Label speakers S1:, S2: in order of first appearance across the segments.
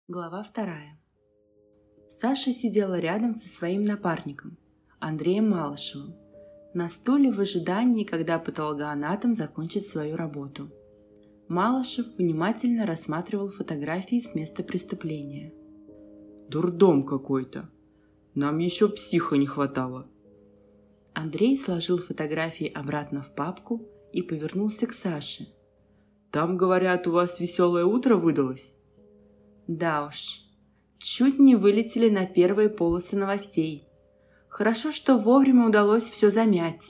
S1: Глава 2. Саша сидела рядом со своим напарником, Андреем Малышевым, на стуле в ожидании, когда патологоанатом закончит свою работу. Малышев внимательно рассматривал фотографии с места преступления.
S2: «Дурдом какой-то. Нам еще психа не хватало».
S1: Андрей сложил фотографии обратно в папку и повернулся к Саше.
S2: «Там, говорят, у вас веселое утро выдалось?»
S1: Да уж, чуть не вылетели на первые полосы новостей. Хорошо, что вовремя удалось все замять.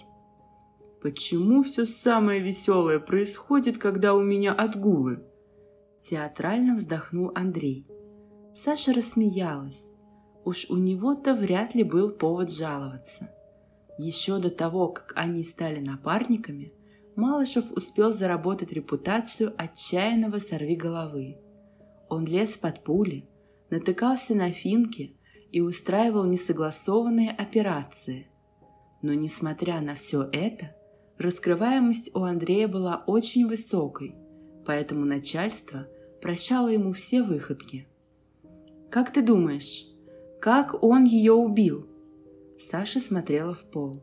S2: «Почему все самое веселое происходит, когда у меня отгулы?»
S1: Театрально вздохнул Андрей. Саша рассмеялась. Уж у него-то вряд ли был повод жаловаться. Еще до того, как они стали напарниками, Малышев успел заработать репутацию отчаянного сорвиголовы. Он лез под пули, натыкался на финки и устраивал несогласованные операции. Но, несмотря на все это, раскрываемость у Андрея была очень высокой, поэтому начальство прощало ему все выходки. «Как ты думаешь, как он ее убил?» Саша смотрела в пол.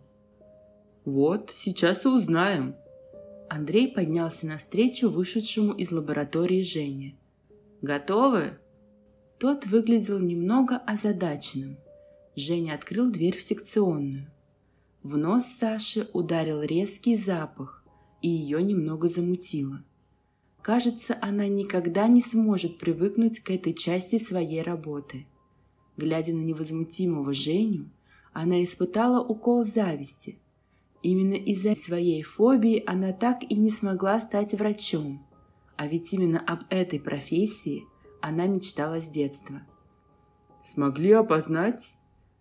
S2: «Вот, сейчас и узнаем».
S1: Андрей поднялся навстречу вышедшему из лаборатории Жене. «Готовы?» Тот выглядел немного озадаченным. Женя открыл дверь в секционную. В нос Саши ударил резкий запах, и ее немного замутило. Кажется, она никогда не сможет привыкнуть к этой части своей работы. Глядя на невозмутимого Женю, она испытала укол зависти. Именно из-за своей фобии она так и не смогла стать врачом. А ведь именно об этой профессии она мечтала с детства.
S2: «Смогли опознать?»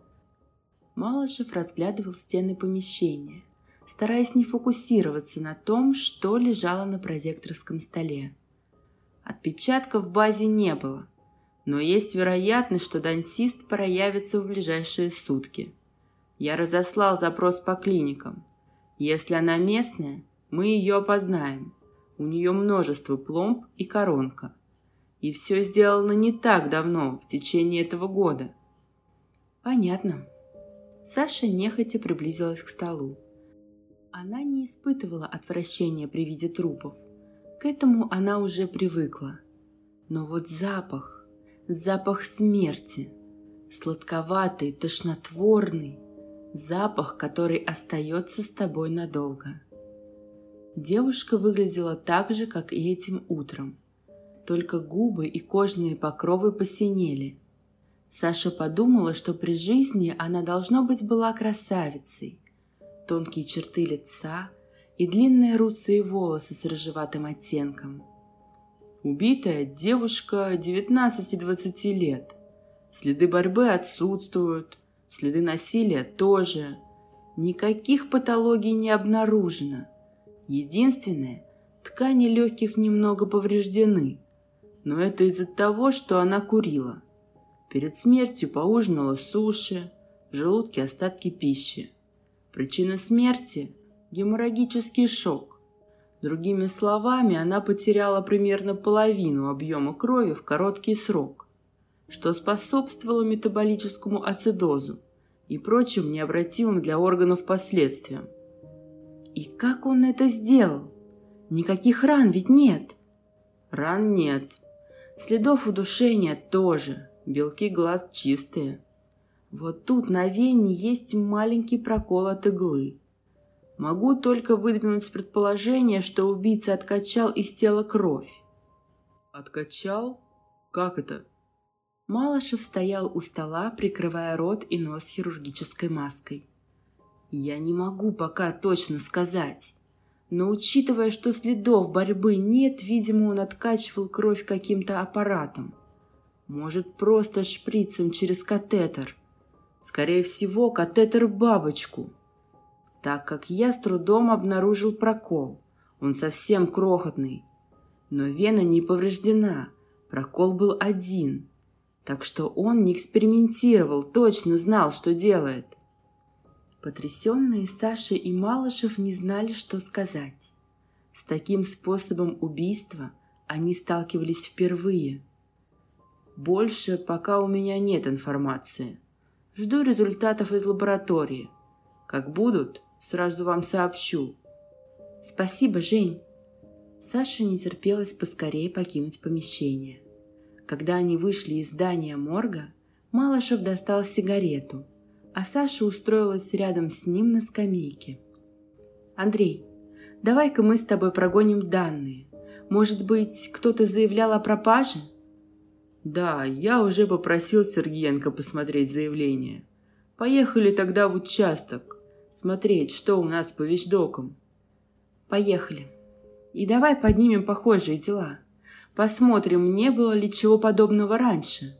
S1: Малышев разглядывал стены помещения, стараясь не фокусироваться на том, что лежало на прозекторском столе. Отпечатков в базе не было, но есть вероятность, что дантист проявится в ближайшие сутки. Я разослал запрос по клиникам. Если она местная, мы ее опознаем. У нее множество пломб и коронка. И все сделано не так давно, в течение этого года. Понятно. Саша нехотя приблизилась к столу. Она не испытывала отвращения при виде трупов. К этому она уже привыкла. Но вот запах смерти, сладковатый, тошнотворный, запах, который остается с тобой надолго. Девушка выглядела так же, как и этим утром. Только губы и кожные покровы посинели. Саша подумала, что при жизни она, должно быть, была красавицей. Тонкие черты лица и длинные русые волосы с рыжеватым оттенком.
S2: Убитая девушка 19-20 лет. Следы борьбы отсутствуют, следы насилия тоже. Никаких патологий не обнаружено. Единственное, ткани легких немного повреждены, но это из-за того, что она курила. Перед смертью поужинала суши, в желудке остатки пищи. Причина смерти – геморрагический шок. Другими словами, она потеряла примерно половину объема крови в короткий срок, что способствовало метаболическому ацидозу и прочим необратимым для органов последствиям.
S1: И как он это сделал? Никаких ран ведь нет.
S2: Ран нет. Следов удушения тоже. Белки глаз чистые.
S1: Вот тут на вене есть маленький прокол от иглы. Могу только выдвинуть предположение, что убийца откачал из тела кровь.
S2: Откачал? Как это?
S1: Малышев стоял у стола, прикрывая рот и нос хирургической маской. Я не могу пока точно сказать. Но учитывая, что следов борьбы нет, видимо, он откачивал кровь каким-то аппаратом. Может, просто шприцем через катетер. Скорее всего, катетер-бабочку. Так как я с трудом обнаружил прокол. Он совсем крохотный. Но вена не повреждена. Прокол был один. Так что он не экспериментировал, точно знал, что делает. Потрясенные Саша и Малышев не знали, что сказать. С таким способом убийства они сталкивались впервые. Больше пока у меня нет информации. Жду результатов из лаборатории. Как будут, сразу вам сообщу. Спасибо, Жень. Саше не терпелось поскорее покинуть помещение. Когда они вышли из здания морга, Малышев достал сигарету, а Саша устроилась рядом с ним на скамейке. «Андрей, давай-ка мы с тобой прогоним данные. Может быть, кто-то заявлял о пропаже?»
S2: Да, я уже попросил Сергеенко посмотреть заявление. Поехали тогда в участок, смотреть, что у нас по вещдокам.
S1: Поехали. И давай поднимем похожие дела. Посмотрим, не было ли чего подобного раньше.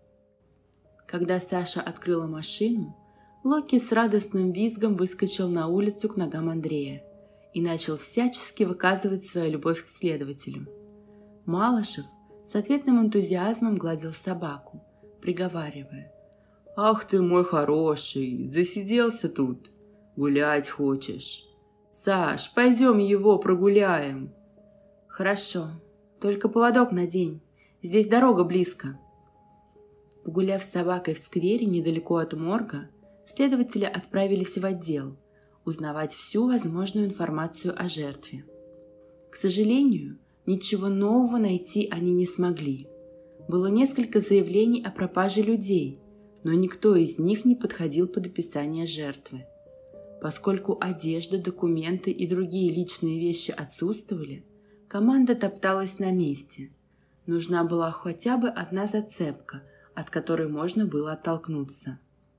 S1: Когда Саша открыла машину, Локи с радостным визгом выскочил на улицу к ногам Андрея и начал всячески выказывать свою любовь к следователю. Малышев с ответным энтузиазмом гладил собаку, приговаривая:
S2: «Ах ты мой хороший, засиделся тут. Гулять хочешь? Саш, пойдем его прогуляем».
S1: «Хорошо, только поводок надень, здесь дорога близко». Погуляв с собакой в сквере недалеко от морга, следователи отправились в отдел узнавать всю возможную информацию о жертве. К сожалению, ничего нового найти они не смогли. Было несколько заявлений о пропаже людей, но никто из них не подходил под описание жертвы. Поскольку одежда, документы и другие личные вещи отсутствовали, команда топталась на месте. Нужна была хотя бы одна зацепка, от которой можно было оттолкнуться.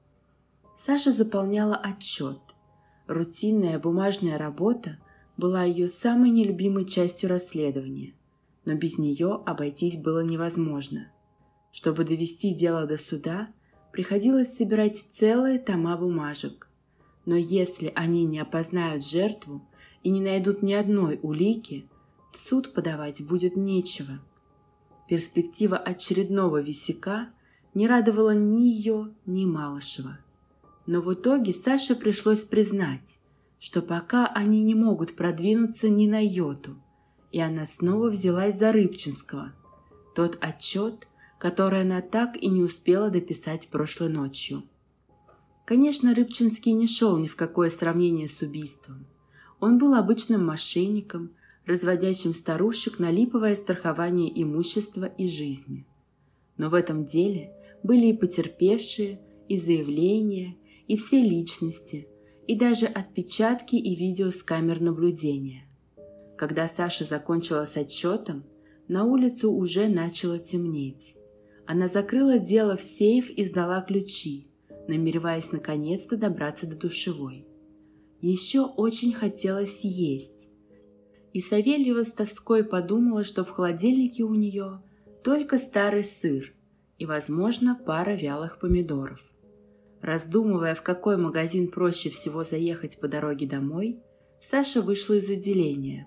S1: Саша заполняла отчет. Рутинная бумажная работа была ее самой нелюбимой частью расследования, но без нее обойтись было невозможно. Чтобы довести дело до суда, приходилось собирать целые тома бумажек. Но если они не опознают жертву и не найдут ни одной улики, в суд подавать будет нечего. Перспектива очередного висяка не радовала ни ее, ни Малышева. Но в итоге Саше пришлось признать, что пока они не могут продвинуться ни на йоту, и она снова взялась за Рыбчинского, тот отчет, который она так и не успела дописать прошлой ночью. Конечно, Рыбчинский не шел ни в какое сравнение с убийством. Он был обычным мошенником, разводящим старушек на липовое страхование имущества и жизни. Но в этом деле были и потерпевшие, и заявления, и все личности, и даже отпечатки и видео с камер наблюдения. Когда Саша закончила с отчетом, на улицу уже начало темнеть. Она закрыла дело в сейф и сдала ключи, намереваясь наконец-то добраться до душевой. Еще очень хотелось есть. И Савельева с тоской подумала, что в холодильнике у нее только старый сыр и, возможно, пара вялых помидоров. Раздумывая, в какой магазин проще всего заехать по дороге домой, Саша вышла из отделения.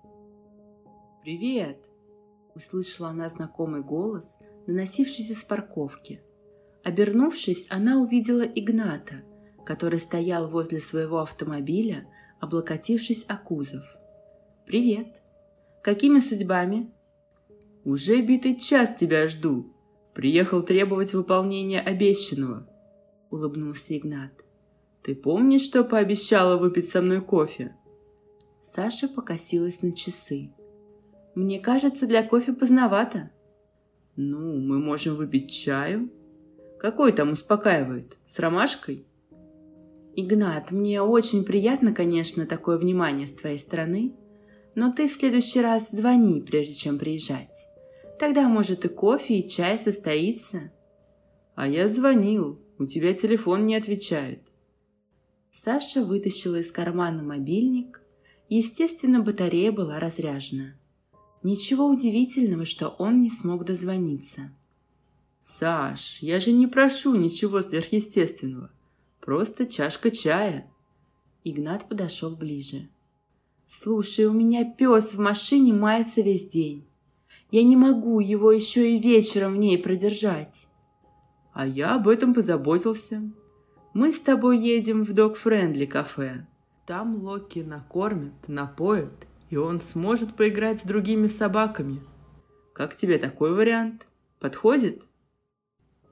S2: «Привет!»
S1: – услышала она знакомый голос, доносившийся с парковки. Обернувшись, она увидела Игната, который стоял возле своего автомобиля, облокотившись о кузов. «Привет! Какими судьбами?»
S2: «Уже битый час тебя жду. Приехал требовать выполнения обещанного», — улыбнулся Игнат. «Ты помнишь, что пообещала выпить со мной кофе?»
S1: Саша покосилась на часы. «Мне кажется, для кофе поздновато».
S2: «Ну, мы можем выпить чаю. Какой там успокаивает? С ромашкой?»
S1: «Игнат, мне очень приятно, конечно, такое внимание с твоей стороны, но ты в следующий раз звони, прежде чем приезжать. Тогда, может, и кофе, и чай состоится».
S2: «А я звонил, у тебя телефон не отвечает».
S1: Саша вытащила из кармана мобильник. Естественно, батарея была разряжена. Ничего удивительного, что он не смог дозвониться.
S2: «Саш, я же не прошу ничего сверхъестественного. Просто чашка чая».
S1: Игнат подошел ближе. «Слушай, у меня пес в машине мается весь день. Я не могу его еще и вечером в ней продержать».
S2: «А я об этом позаботился. Мы с тобой едем в Dog-Friendly кафе. Там Локи накормят, напоят, и он сможет поиграть с другими собаками. Как тебе такой вариант? Подходит?»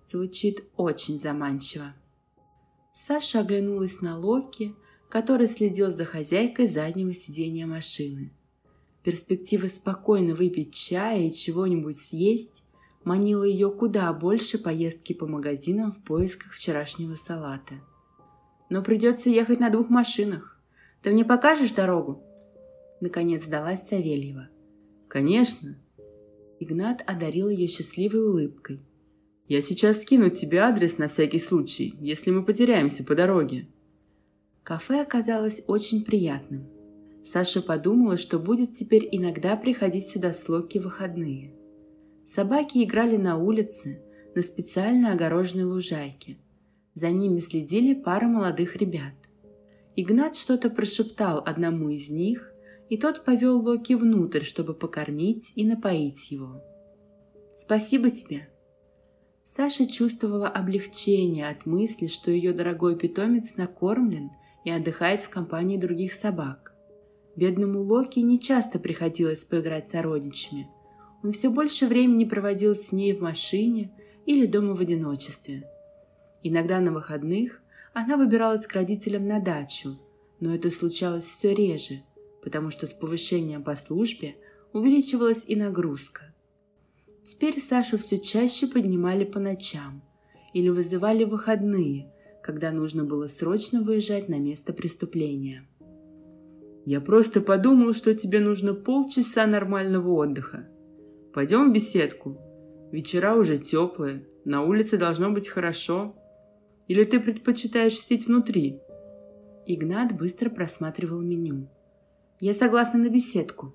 S1: Звучит очень заманчиво. Саша оглянулась на Локи, который следил за хозяйкой заднего сиденья машины. Перспектива спокойно выпить чая и чего-нибудь съесть манила ее куда больше поездки по магазинам в поисках вчерашнего салата. «Но придется ехать на 2 машинах. Ты мне покажешь дорогу?» Наконец сдалась Савельева.
S2: «Конечно!»
S1: Игнат одарил ее счастливой улыбкой.
S2: «Я сейчас скину тебе адрес на всякий случай, если мы потеряемся по дороге».
S1: Кафе оказалось очень приятным. Саша подумала, что будет теперь иногда приходить сюда с Локи в выходные. Собаки играли на улице, на специально огороженной лужайке. За ними следили пара молодых ребят. Игнат что-то прошептал одному из них, и тот повел Локи внутрь, чтобы покормить и напоить его. «Спасибо тебе». Саша чувствовала облегчение от мысли, что ее дорогой питомец накормлен и отдыхает в компании других собак. Бедному Локи нечасто приходилось поиграть с сородичами. Он все больше времени проводил с ней в машине или дома в одиночестве. Иногда на выходных она выбиралась к родителям на дачу, но это случалось все реже, потому что с повышением по службе увеличивалась и нагрузка. Теперь Сашу все чаще поднимали по ночам или вызывали в выходные, когда нужно было срочно выезжать на место преступления.
S2: «Я просто подумал, что тебе нужно полчаса нормального отдыха. Пойдем в беседку. Вечера уже теплые, на улице должно быть хорошо. Или ты предпочитаешь сидеть внутри?»
S1: Игнат быстро просматривал меню. «Я согласна на беседку».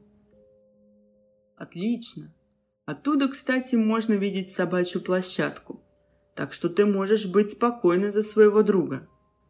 S2: «Отлично. Оттуда, кстати, можно видеть собачью площадку, так что ты можешь быть спокойна за своего друга».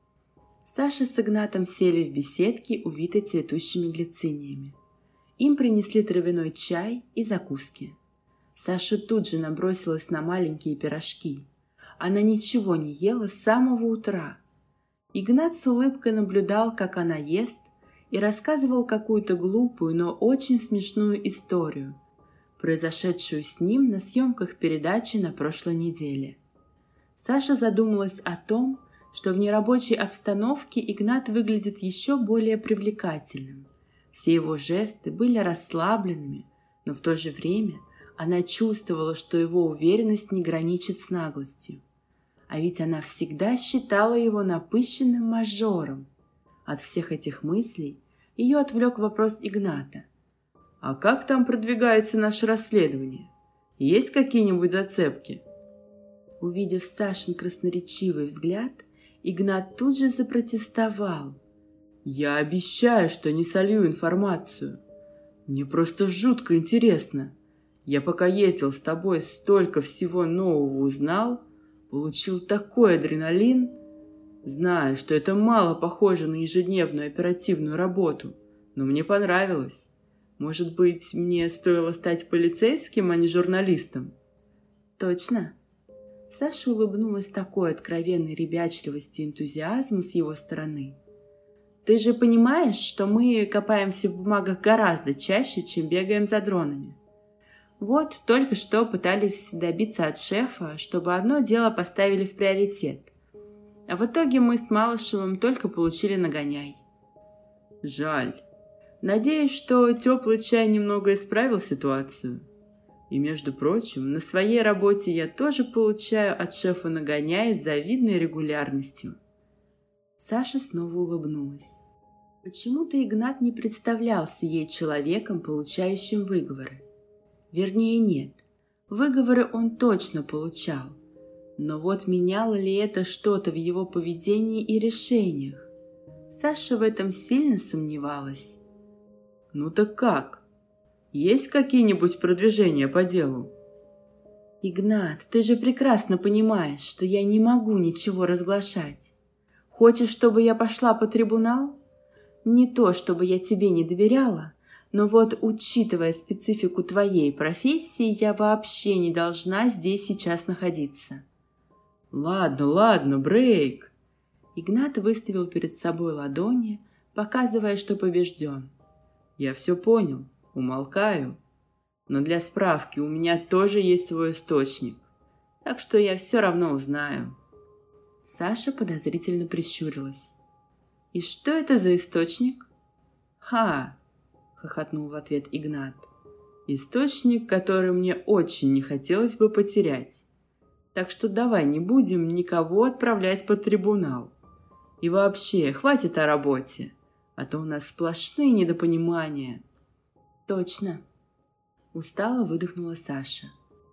S1: Саша с Игнатом сели в беседке, увитой цветущими глициниями. Им принесли травяной чай и закуски. Саша тут же набросилась на маленькие пирожки. Она ничего не ела с самого утра. Игнат с улыбкой наблюдал, как она ест, и рассказывал какую-то глупую, но очень смешную историю, произошедшую с ним на съемках передачи на прошлой неделе. Саша задумалась о том, что в нерабочей обстановке Игнат выглядит еще более привлекательным. Все его жесты были расслабленными, но в то же время она чувствовала, что его уверенность не граничит с наглостью. А ведь она всегда считала его напыщенным мажором. От всех этих мыслей ее отвлек вопрос Игната.
S2: «А как там продвигается наше расследование? Есть какие-нибудь зацепки?»
S1: Увидев Сашин красноречивый взгляд, Игнат тут же запротестовал.
S2: «Я обещаю, что не солью информацию. Мне просто жутко интересно. Я пока ездил с тобой, столько всего нового узнал, получил такой адреналин. Знаю, что это мало похоже на ежедневную оперативную работу, но мне понравилось. Может быть, мне стоило стать полицейским, а не журналистом?»
S1: «Точно?» Саша улыбнулась такой откровенной ребячливости и энтузиазму с его стороны. «Ты же понимаешь, что мы копаемся в бумагах гораздо чаще, чем бегаем за дронами. Вот только что пытались добиться от шефа, чтобы одно дело поставили в приоритет. А в итоге мы с Малышевым только получили нагоняй».
S2: «Жаль. Надеюсь, что теплый чай немного исправил ситуацию. И, между прочим, на своей работе я тоже получаю от шефа нагоняй с завидной регулярностью».
S1: Саша снова улыбнулась. Почему-то Игнат не представлялся ей человеком, получающим выговоры. Вернее, нет, выговоры он точно получал. Но вот меняло ли это что-то в его поведении и решениях? Саша в этом сильно сомневалась.
S2: «Ну так как? Есть какие-нибудь продвижения по делу?»
S1: «Игнат, ты же прекрасно понимаешь, что я не могу ничего разглашать. Хочешь, чтобы я пошла по трибунал? Не то, чтобы я тебе не доверяла, но вот, учитывая специфику твоей профессии, я вообще не должна здесь сейчас находиться».
S2: Ладно, брейк!»
S1: Игнат выставил перед собой ладони, показывая, что побежден.
S2: «Я все понял, умолкаю. Но для справки у меня тоже есть свой источник. так что я все равно узнаю».
S1: Саша подозрительно прищурилась. «И что это за источник?»
S2: «Ха!» — хохотнул в ответ Игнат. «Источник, который мне очень не хотелось бы потерять. Так что давай не будем никого отправлять под трибунал. И вообще, хватит о работе, а то у нас сплошные недопонимания».
S1: «Точно!» — устало выдохнула Саша.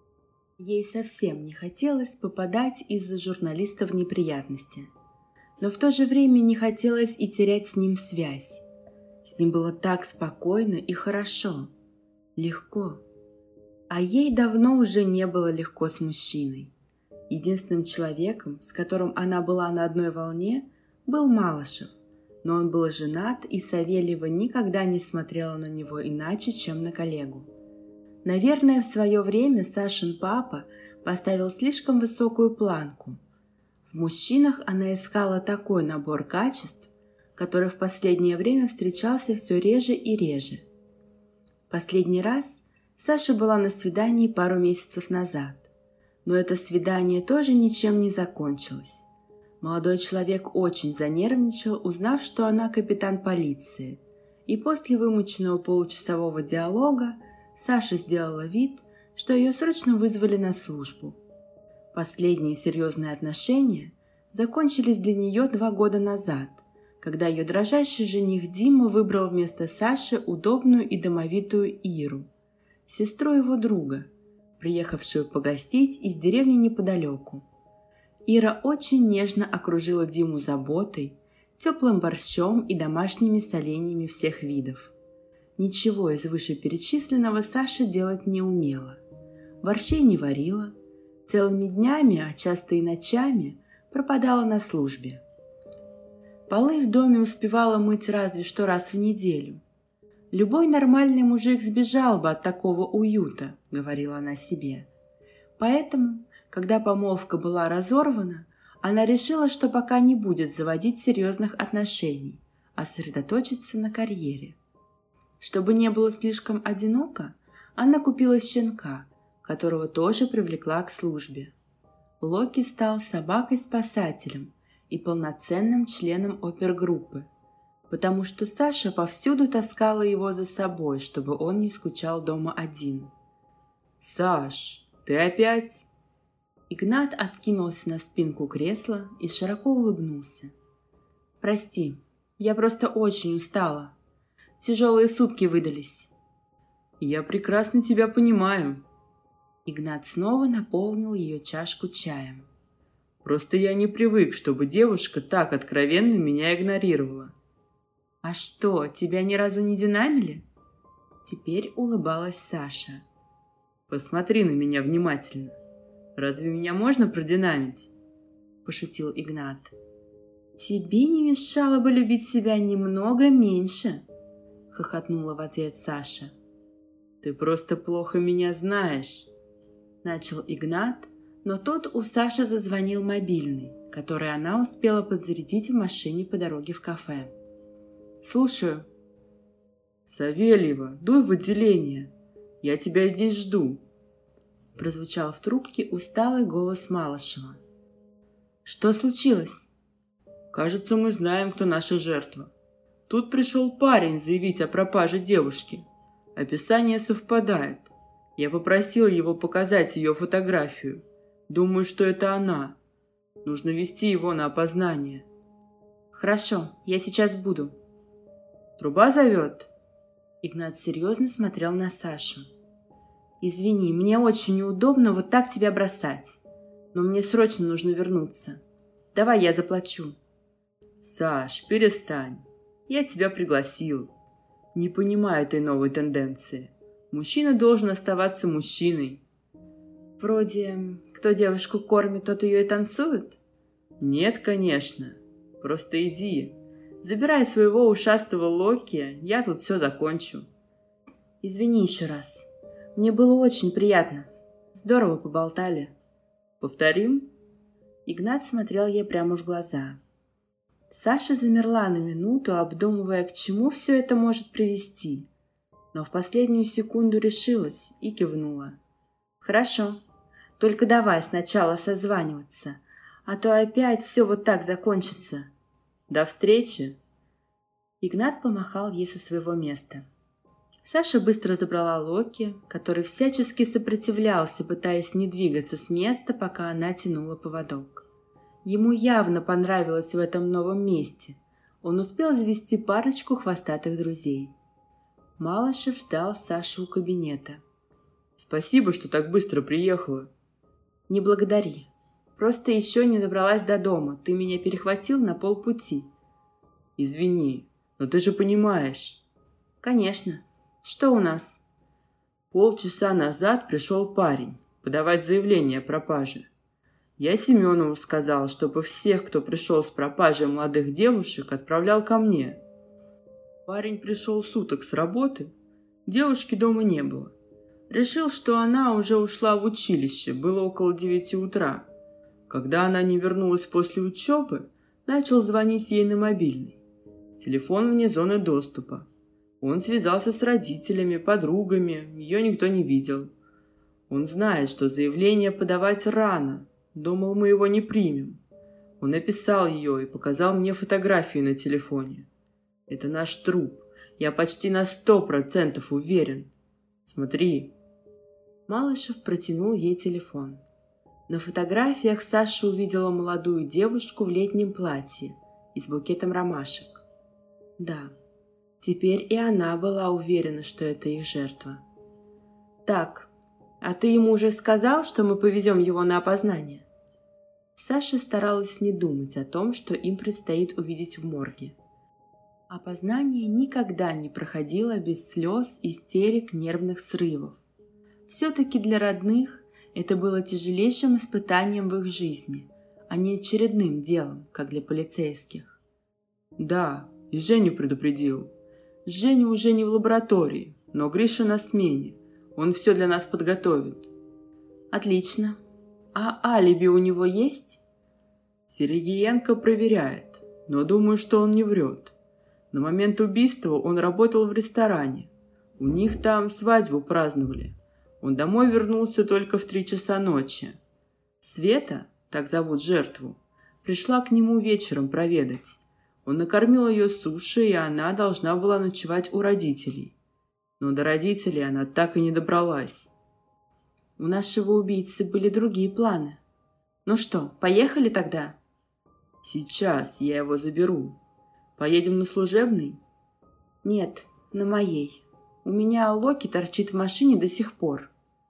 S1: Ей совсем не хотелось попадать из-за журналиста в неприятности. Но в то же время не хотелось и терять с ним связь. С ним было так спокойно и хорошо. Легко. А ей давно уже не было легко с мужчиной. Единственным человеком, с которым она была на одной волне, был Малышев. Но он был женат, и Савельева никогда не смотрела на него иначе, чем на коллегу. Наверное, в свое время Сашин папа поставил слишком высокую планку. В мужчинах она искала такой набор качеств, который в последнее время встречался все реже и реже. Последний раз Саша была на свидании пару месяцев назад, но это свидание тоже ничем не закончилось. Молодой человек очень занервничал, узнав, что она капитан полиции, и после вымученного получасового диалога Саша сделала вид, что ее срочно вызвали на службу. Последние серьезные отношения закончились для нее 2 года назад, когда ее дрожайший жених Дима выбрал вместо Саши удобную и домовитую Иру, сестру его друга, приехавшую погостить из деревни неподалеку. Ира очень нежно окружила Диму заботой, теплым борщом и домашними соленьями всех видов. Ничего из вышеперечисленного Саша делать не умела. Борщей не варила, целыми днями, а часто и ночами пропадала на службе. Полы в доме успевала мыть разве что раз в неделю. «Любой нормальный мужик сбежал бы от такого уюта», — говорила она себе. Поэтому, когда помолвка была разорвана, она решила, что пока не будет заводить серьезных отношений, а сосредоточиться на карьере. Чтобы не было слишком одиноко, она купила щенка, которого тоже привлекла к службе. Локи стал собакой-спасателем и полноценным членом опергруппы, потому что Саша повсюду таскала его за собой, чтобы он не скучал дома один.
S2: «Саш, ты опять?»
S1: Игнат откинулся на спинку кресла и широко улыбнулся. «Прости, я просто очень устала. Тяжелые сутки выдались».
S2: «Я прекрасно тебя понимаю».
S1: Игнат снова наполнил ее чашку чаем.
S2: «Просто я не привык, чтобы девушка так откровенно меня игнорировала».
S1: «А что, тебя ни разу не динамили?» Теперь улыбалась Саша.
S2: «Посмотри на меня внимательно. Разве меня можно продинамить?»
S1: Пошутил Игнат. «Тебе не мешало бы любить себя немного меньше», хохотнула в ответ Саша.
S2: «Ты просто плохо меня знаешь»,
S1: начал Игнат, но тут у Саши зазвонил мобильный, который она успела подзарядить в машине по дороге в кафе. «Слушаю».
S2: «Савельева, дуй в отделение. Я тебя здесь жду»,
S1: прозвучал в трубке усталый голос Малышева. «Что случилось?»
S2: «Кажется, мы знаем, кто наша жертва. Тут пришел парень заявить о пропаже девушки. Описание совпадает. Я попросил его показать ее фотографию. Думаю, что это она. Нужно вести его на опознание».
S1: «Хорошо, я сейчас буду».
S2: «Труба зовет?»
S1: Игнат серьезно смотрел на Сашу. «Извини, мне очень неудобно вот так тебя бросать, но мне срочно нужно вернуться. Давай я заплачу».
S2: «Саш, перестань. Я тебя пригласил. Не понимаю этой новой тенденции. Мужчина должен оставаться мужчиной».
S1: «Вроде, кто девушку кормит, тот ее и танцует?»
S2: «Нет, конечно. Просто иди. Забирай своего ушастого Локи, я тут все закончу».
S1: «Извини еще раз. Мне было очень приятно. Здорово поболтали».
S2: «Повторим?»
S1: Игнат смотрел ей прямо в глаза. Саша замерла на минуту, обдумывая, к чему все это может привести. Но в последнюю секунду решилась и кивнула. «Хорошо. Только давай сначала созваниваться, а то опять все вот так закончится.
S2: До встречи!»
S1: Игнат помахал ей со своего места. Саша быстро забрала Локи, который всячески сопротивлялся, пытаясь не двигаться с места, пока она тянула поводок. Ему явно понравилось в этом новом месте. Он успел завести парочку хвостатых друзей. Малышев ждал Сашу у кабинета.
S2: «Спасибо, что так быстро приехала».
S1: «Не благодари. Просто еще не добралась до дома. Ты меня перехватил на полпути».
S2: «Извини, но ты же понимаешь».
S1: «Конечно. Что у нас?»
S2: Полчаса назад пришел парень подавать заявление о пропаже. Я Семенову сказал, чтобы всех, кто пришел с пропажей молодых девушек, отправлял ко мне. Парень пришел суток с работы, девушки дома не было. Решил, что она уже ушла в училище, было около 9 утра. Когда она не вернулась после учебы, начал звонить ей на мобильный. Телефон вне зоны доступа. Он связался с родителями, подругами, ее никто не видел. Он знает, что заявление подавать рано. Думал, мы его не примем. Он написал ее и показал мне фотографии на телефоне. Это наш труп. Я почти на 100% уверен. Смотри».
S1: Малышев протянул ей телефон. На фотографиях Саша увидела молодую девушку в летнем платье и с букетом ромашек. Да, теперь и она была уверена, что это их жертва. «Так, а ты ему уже сказал, что мы повезем его на опознание?» Саша старалась не думать о том, что им предстоит увидеть в морге. Опознание никогда не проходило без слез, истерик, нервных срывов. Все-таки для родных это было тяжелейшим испытанием в их жизни, а не очередным делом, как для полицейских.
S2: «Да, и Женю предупредил. Женя уже не в лаборатории, но Гриша на смене. Он все для нас подготовит».
S1: «Отлично. А алиби у него есть?»
S2: Сергеенко проверяет, но думаю, что он не врет. На момент убийства он работал в ресторане. У них там свадьбу праздновали. Он домой вернулся только в 3 часа ночи. Света, так зовут жертву, пришла к нему вечером проведать. Он накормил ее суши, и она должна была ночевать у родителей. Но до родителей она так и не добралась.
S1: У нашего убийцы были другие планы. Ну что, поехали тогда?
S2: Сейчас я его заберу. Поедем на служебный?
S1: Нет, на моей. У меня Локи торчит в машине до сих пор.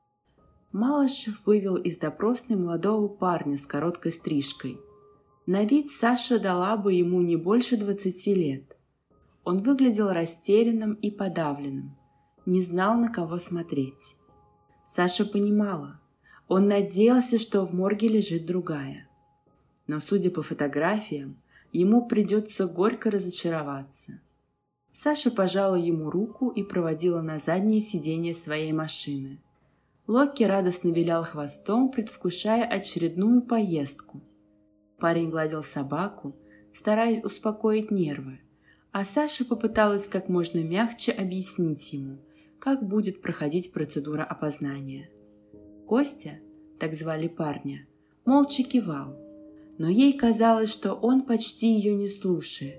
S1: Малышев вывел из допросной молодого парня с короткой стрижкой. На вид Саша дала бы ему не больше 20 лет. Он выглядел растерянным и подавленным, не знал, на кого смотреть. Саша понимала, он надеялся, что в морге лежит другая. Но, судя по фотографиям, ему придется горько разочароваться. Саша пожала ему руку и проводила на заднее сиденье своей машины. Локи радостно вилял хвостом, предвкушая очередную поездку. Парень гладил собаку, стараясь успокоить нервы, а Саша попыталась как можно мягче объяснить ему, как будет проходить процедура опознания. Костя, так звали парня, молча кивал, но ей казалось, что он почти ее не слушает.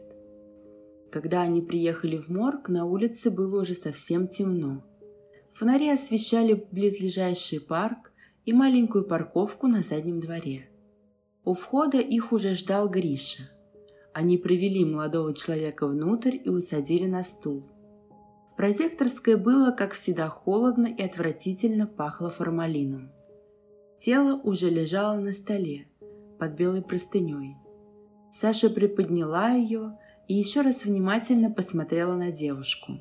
S1: Когда они приехали в морг, на улице было уже совсем темно. Фонари освещали близлежащий парк и маленькую парковку на заднем дворе. У входа их уже ждал Гриша. Они привели молодого человека внутрь и усадили на стул. В прозекторской было, как всегда, холодно и отвратительно пахло формалином. Тело уже лежало на столе, под белой простыней. Саша приподняла ее и еще раз внимательно посмотрела на девушку.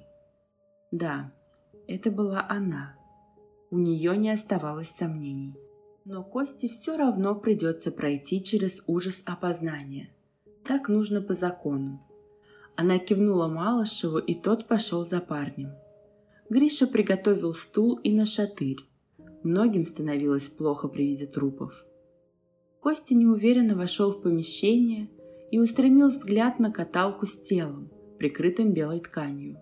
S1: Да, это была она. У нее не оставалось сомнений. Но Косте все равно придется пройти через ужас опознания. Так нужно по закону. Она кивнула Малышеву, и тот пошел за парнем. Гриша приготовил стул и нашатырь. Многим становилось плохо при виде трупов. Костя неуверенно вошел в помещение и устремил взгляд на каталку с телом, прикрытым белой тканью.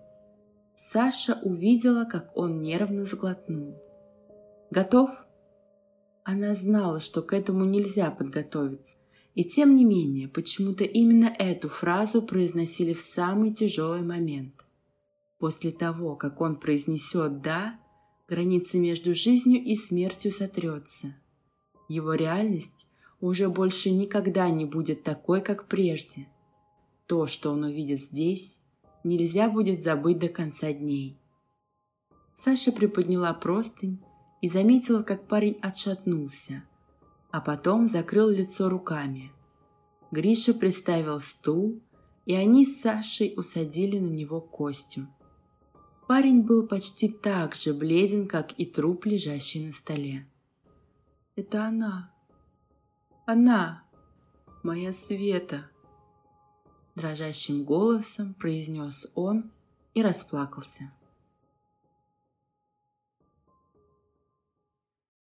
S1: Саша увидела, как он нервно сглотнул. «Готов?» Она знала, что к этому нельзя подготовиться. И тем не менее, почему-то именно эту фразу произносили в самый тяжелый момент. После того, как он произнесет «да», граница между жизнью и смертью сотрется. Его реальность уже больше никогда не будет такой, как прежде. То, что он увидит здесь, нельзя будет забыть до конца дней. Саша приподняла простынь и заметила, как парень отшатнулся, а потом закрыл лицо руками. Гриша приставил стул, и они с Сашей усадили на него Костю. Парень был почти так же бледен, как и труп, лежащий на столе. «Это она! Она! Моя Света!» Дрожащим голосом произнес он и расплакался.